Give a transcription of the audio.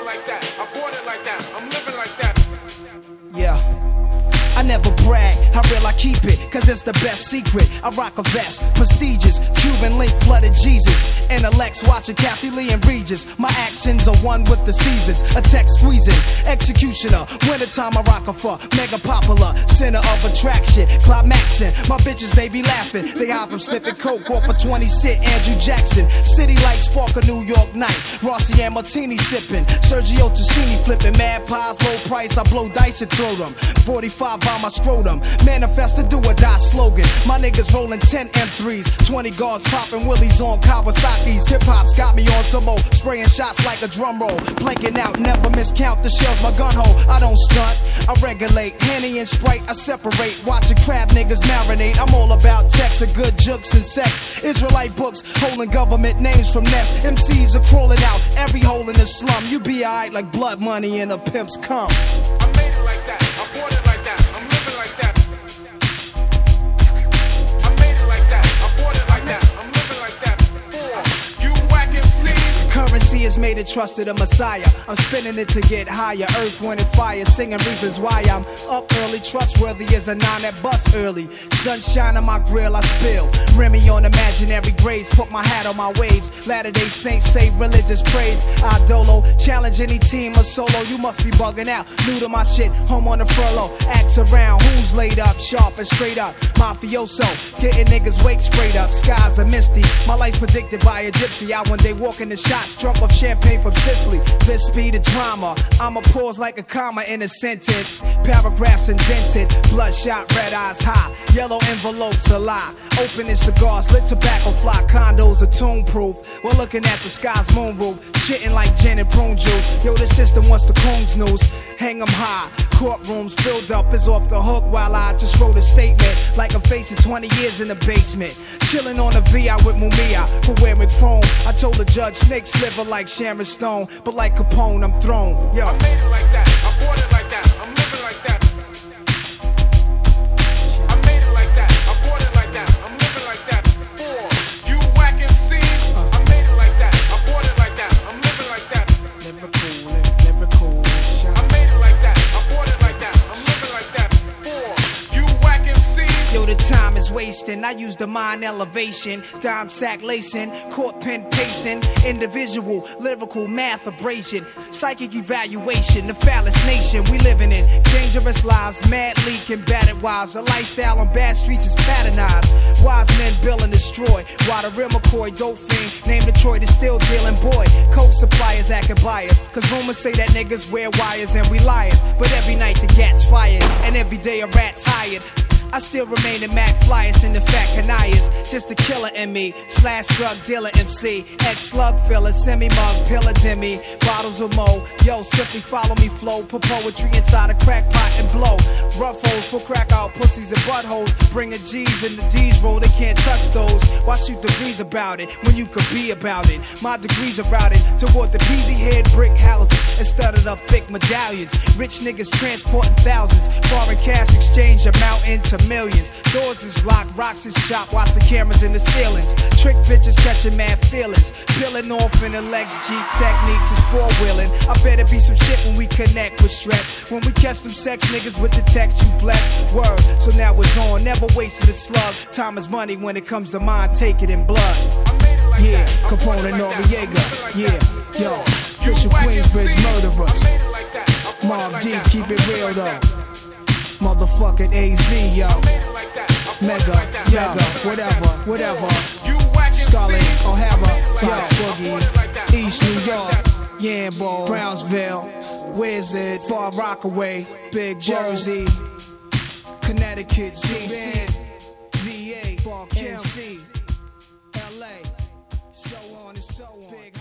like that. I bought it like that. I'm living like that. Yeah. I never brag, how real I keep it, cause it's the best secret. I rock a vest, prestigious, Cuban link flooded Jesus. Intellects watching Kathy Lee and Regis. My actions are one with the seasons. A tech squeezing, executioner. Wintertime I rock a fuck, mega popular. Center of attraction, climaxing. My bitches they be laughing. They hide from sniffing coke off a 20 cent Andrew Jackson. City lights spark a New York night. Rossi and Martini sipping. Sergio Tacchini flipping. Mad pies, low price. I blow dice and throw them. 45 by my scrotum. Manifest the do or die slogan. My niggas rolling 10 M3s. 20 guards popping willies on Kawasaki's. Hip hop's got me on some more. Spraying shots like a drum roll. Blanking out, never miscount the shells. My gun hole. I don't stunt. I regulate. Henny and Sprite, I separate. Watching crab niggas marinate. I'm all about text and good jokes and sex. Israelite books holding government names from nests. MCs are crawling out every hole in the slum. You be alright like blood money and a pimp's cum. I made it like that. I bought it like that. I'm living like that. I made it like that. I bought it like that. I'm living like that. You whack MCs. Currency is made and trusted a messiah. I'm spinning it to get higher. Earth, wind, and fire. Singing reasons why I'm up early. Trustworthy as a 9 that bust early. Sunshine on my grill, I spill. Remy on imaginary graves. Put my hat on my waves. Latter-day Saints say religious praise. I dolo. Challenge any team or solo. You must be bugging out. New to my shit. Home on the furlough. Acts around. Who's laid up? Sharp and straight up. Mafioso. Getting niggas wake sprayed up. Skies are misty. My life predicted by a gypsy. I one day walking the shots. Drunk off champagne from Sicily. This speed of drama. I'ma pause like a comma in a sentence. Paragraphs indented. Bloodshot, red eyes high. Yellow envelopes a lie. Opening cigars, lit tobacco fly. Condos are tomb proof. We're looking at the sky's moon roof. Shitting like gin and prune juice. Yo, the system wants the coon's news. Hang 'em high. Courtrooms filled up is off the hook while I just wrote a statement. Like I'm facing 20 years in the basement. Chilling on the VI with Mumia. Who wearing chrome. I told the judge snakes sliver like Sharon Stone. But like Capone, I'm thrown. Yo. I made it like that. I bought it like that. I'm living like that. I made it like that. I bought it like that. I'm living like that. You whack MCs. I made it like that. I bought it like that. I'm living like that. Lyrical. I made it like that. I bought it like that. I'm living like that. You whack MCs. Yo, the time is wasting. I use the mind elevation. Dime sack lacing. Court pen pacing. Individual, lyrical math abrasion. Psychic evaluation. The phallus nation we living in. Dangerous lives. Mad leak and battered wives. A lifestyle on bad streets is patternized. Wise men build and destroy. While the real McCoy dope fiend. Named Detroit is still dealing boy. Coke suppliers acting biased. Cause rumors say that niggas wear wires and we liars. But every night the gat's fired. And every day a rat's hired. I still remain in Mac Flyers in the fat canaillas. Just a killer in me, slash drug dealer MC. Ex-slug filler, semi-mug, pillar demi. Bottles of mo, yo, simply follow me flow. Put poetry inside a crack pot and blow. Rough holes, put crack out pussies and buttholes. Bringing G's in the D's roll, they can't touch those. Why shoot degrees about it, when you could be about it? My degrees are routed toward the peasy head brick houses. And studded up thick medallions. Rich niggas transporting thousands. Foreign cash exchange amount into millions. Doors is locked, rocks is chopped. Watch the cameras in the ceilings. Trick bitches catching mad feelings. Peeling off in the legs, Jeep techniques is four-wheeling. I better be some shit when we connect with stretch. When we catch some sex niggas with the text, you blessed. Word, so now it's on. Never wasted a slug. Time is money when it comes to mind. Take it in blood. Yeah, Capone and Noriega. Yeah, yo, Bishop Queensbridge murderers. Mob Deep, keep it real though. Motherfucking AZ, yo. Mega, whatever. Scarlet, O'Hara, Fox Boogie, East New York, Yambo, Brownsville, Wizard, Far Rockaway, Big Jersey, Connecticut, DC, VA, NC, LA, so on and so on.